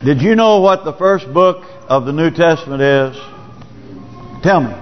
Did you know what the first book of the New Testament is? Tell me.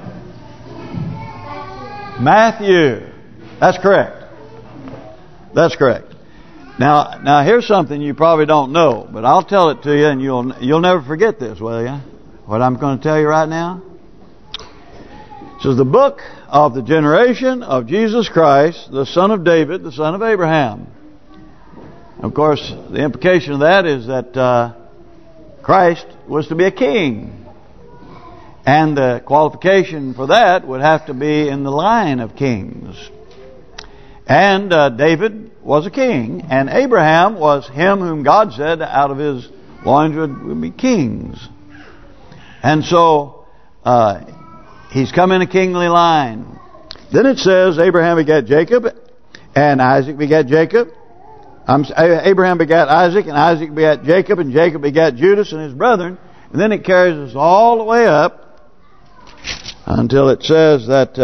Matthew. That's correct. That's correct. Now here's something you probably don't know, but I'll tell it to you, and you'll never forget this, will you? What I'm going to tell you right now. It says the book of the generation of Jesus Christ, the son of David, the son of Abraham. Of course, the implication of that is that Christ was to be a king. And the qualification for that would have to be in the line of kings. And David was a king. And Abraham was him whom God said out of his loins would be kings. And so he's come in a kingly line. Then it says Abraham begat Jacob and Isaac begat Jacob. Abraham begat Isaac, and Isaac begat Jacob, and Jacob begat Judas and his brethren. And then it carries us all the way up until it says that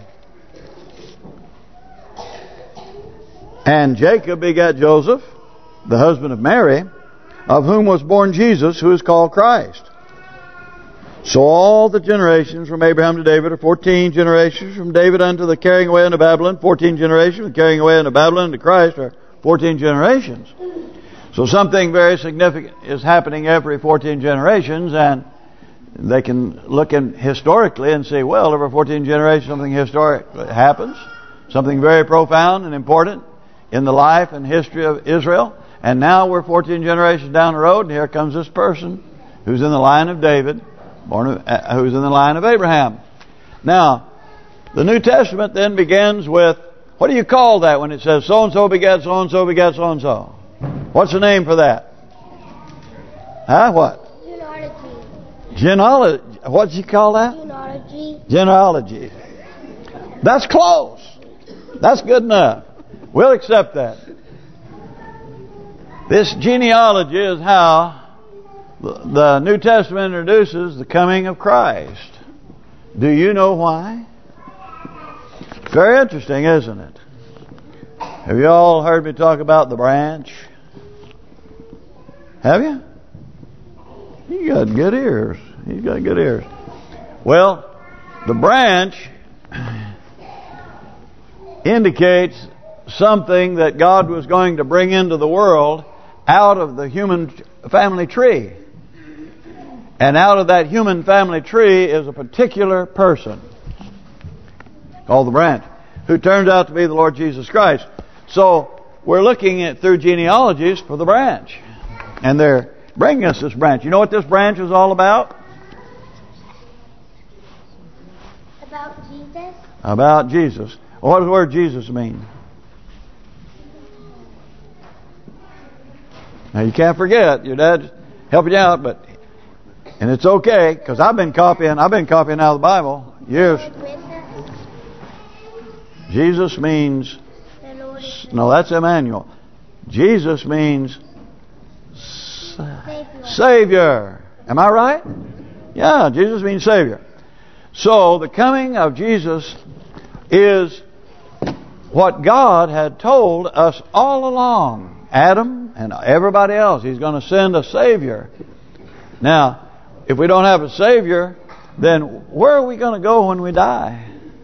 and Jacob begat Joseph, the husband of Mary, of whom was born Jesus, who is called Christ. So all the generations from Abraham to David are 14 generations. From David unto the carrying away into Babylon, 14 generations. From carrying away into Babylon to Christ are 14 generations. So something very significant is happening every 14 generations, and they can look in historically and say, well, every 14 generations something historic happens. Something very profound and important in the life and history of Israel. And now we're 14 generations down the road, and here comes this person who's in the line of David, who's in the line of Abraham. Now, the New Testament then begins with, what do you call that when it says so-and-so begat so-and-so begat so-and-so? What's the name for that? Huh? What? Genealogy. Genealogy. What'd you call that? Genealogy. Genealogy. That's close. That's good enough. We'll accept that. This genealogy is how the New Testament introduces the coming of Christ. Do you know why? Very interesting, isn't it? Have you all heard me talk about the branch? Have you? You got good ears. You got good ears. Well, the branch indicates something that God was going to bring into the world out of the human family tree. And out of that human family tree is a particular person called the branch, who turns out to be the Lord Jesus Christ. So we're looking at through genealogies for the branch. And they're bringing us this branch. You know what this branch is all about? About Jesus. About Jesus. What does the word Jesus mean? Now you can't forget, your dad's helping you out, and it's okay, because I've been copying out of the Bible years. Jesus means, no, that's Emmanuel. Jesus means Savior. Am I right? Yeah, Jesus means Savior. So the coming of Jesus is what God had told us all along. Adam and everybody else. He's going to send a Savior. Now, if we don't have a Savior, then where are we going to go when we die?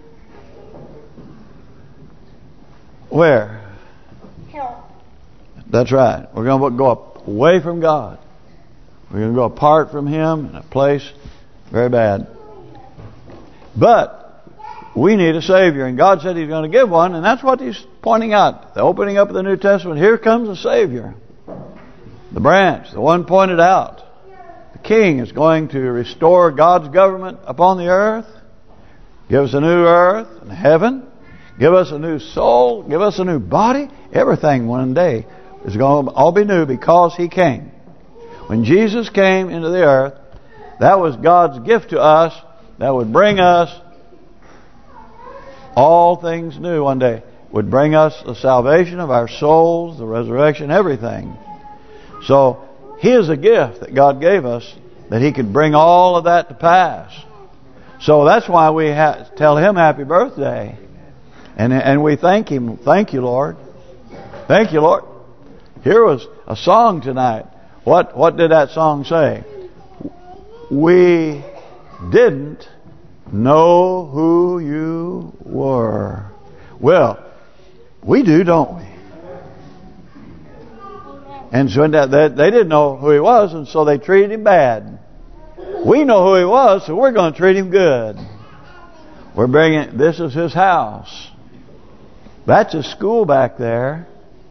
Where? Hell. That's right. We're going to go away from God. We're going to go apart from Him in a place very bad. But we need a Savior, and God said He's going to give one, and that's what He's pointing out. The opening up of the New Testament, here comes a Savior. The branch, the one pointed out. The King is going to restore God's government upon the earth, give us a new earth and heaven, give us a new soul, give us a new body. Everything one day is going to all be new because He came. When Jesus came into the earth, that was God's gift to us that would bring us all things new one day. Would bring us the salvation of our souls, the resurrection, everything. So He is a gift that God gave us, that He could bring all of that to pass. So that's why we tell Him happy birthday. And we thank Him. Thank you, Lord. Thank you, Lord. Here was a song tonight. What did that song say? We didn't know who you were. Well, we do, don't we? And so they didn't know who he was, and so they treated him bad. We know who he was, so we're going to treat him good. This is his house. That's his school back there.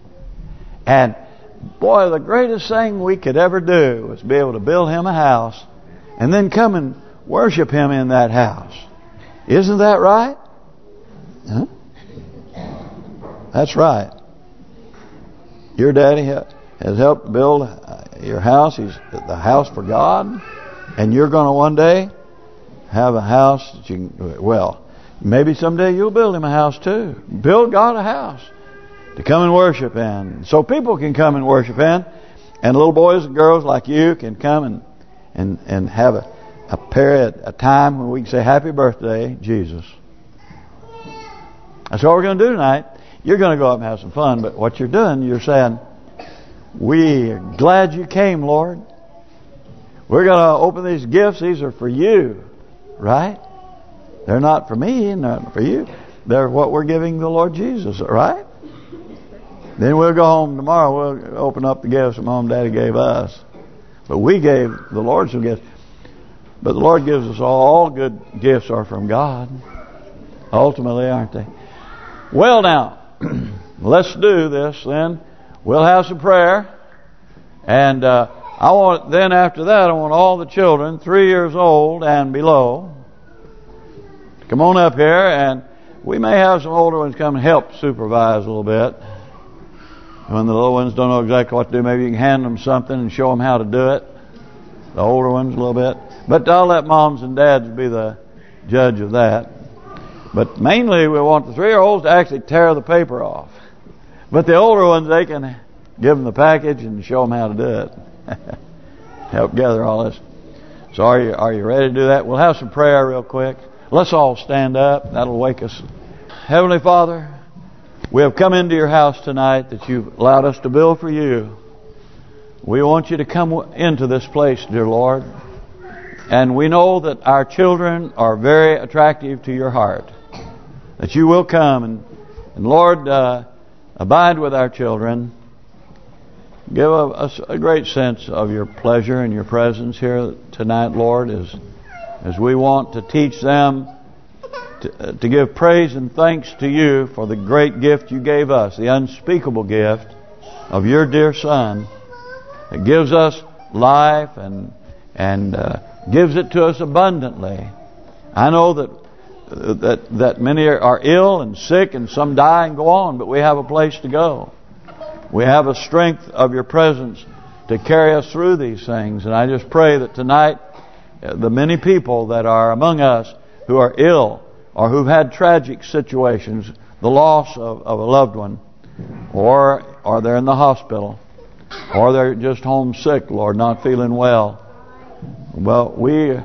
And boy, the greatest thing we could ever do was be able to build him a house and then come and worship him in that house. Isn't that right? Huh? That's right. Your daddy has helped build your house. He's the house for God. And you're going to one day have a house that you can, well, maybe someday you'll build him a house too. Build God a house to come and worship in. So people can come and worship in. And little boys and girls like you can come and have a time when we can say, happy birthday, Jesus. That's what we're going to do tonight. You're going to go up and have some fun. But what you're doing, you're saying, we're glad you came, Lord. We're going to open these gifts. These are for you. Right? They're not for me and not for you. They're what we're giving the Lord Jesus. Right? Then we'll go home tomorrow. We'll open up the gifts that Mom and Daddy gave us. But we gave the Lord some gifts. But the Lord gives us all good gifts are from God. Ultimately, aren't they? Well now, let's do this then. We'll have some prayer. And after that, I want all the children, 3 years old and below, to come on up here. And we may have some older ones come and help supervise a little bit. When the little ones don't know exactly what to do, maybe you can hand them something and show them how to do it. The older ones a little bit. But I'll let moms and dads be the judge of that. But mainly we want the 3-year-olds to actually tear the paper off. But the older ones, they can give them the package and show them how to do it. Help gather all this. So are you ready to do that? We'll have some prayer real quick. Let's all stand up. That'll wake us. Heavenly Father, we have come into your house tonight that you've allowed us to build for you. We want you to come into this place, dear Lord. And we know that our children are very attractive to your heart. That you will come and Lord, abide with our children. Give us a great sense of your pleasure and your presence here tonight, Lord, as we want to teach them to give praise and thanks to you for the great gift you gave us, the unspeakable gift of your dear Son. It gives us life and gives it to us abundantly. I know that many are ill and sick and some die and go on, but we have a place to go. We have a strength of your presence to carry us through these things. And I just pray that tonight, the many people that are among us who are ill or who've had tragic situations, the loss of a loved one, or they're in the hospital, or they're just homesick, Lord, not feeling well. Well,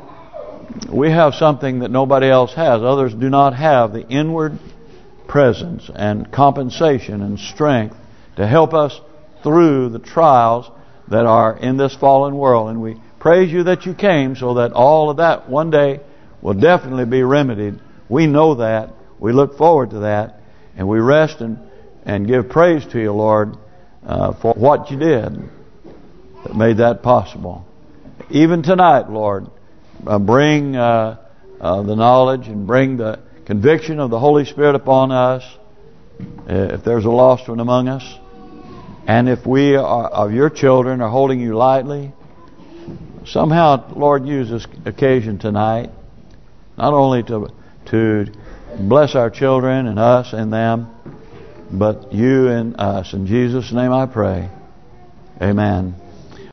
we have something that nobody else has. Others do not have the inward presence and compensation and strength to help us through the trials that are in this fallen world. And we praise you that you came so that all of that one day will definitely be remedied. We know that. We look forward to that. And we rest and give praise to you, Lord, for what you did that made that possible. Even tonight, Lord, bring the knowledge and bring the conviction of the Holy Spirit upon us if there's a lost one among us. And if we of your children are holding you lightly, somehow, Lord, use this occasion tonight not only to bless our children and us and them, but you and us. In Jesus' name I pray. Amen.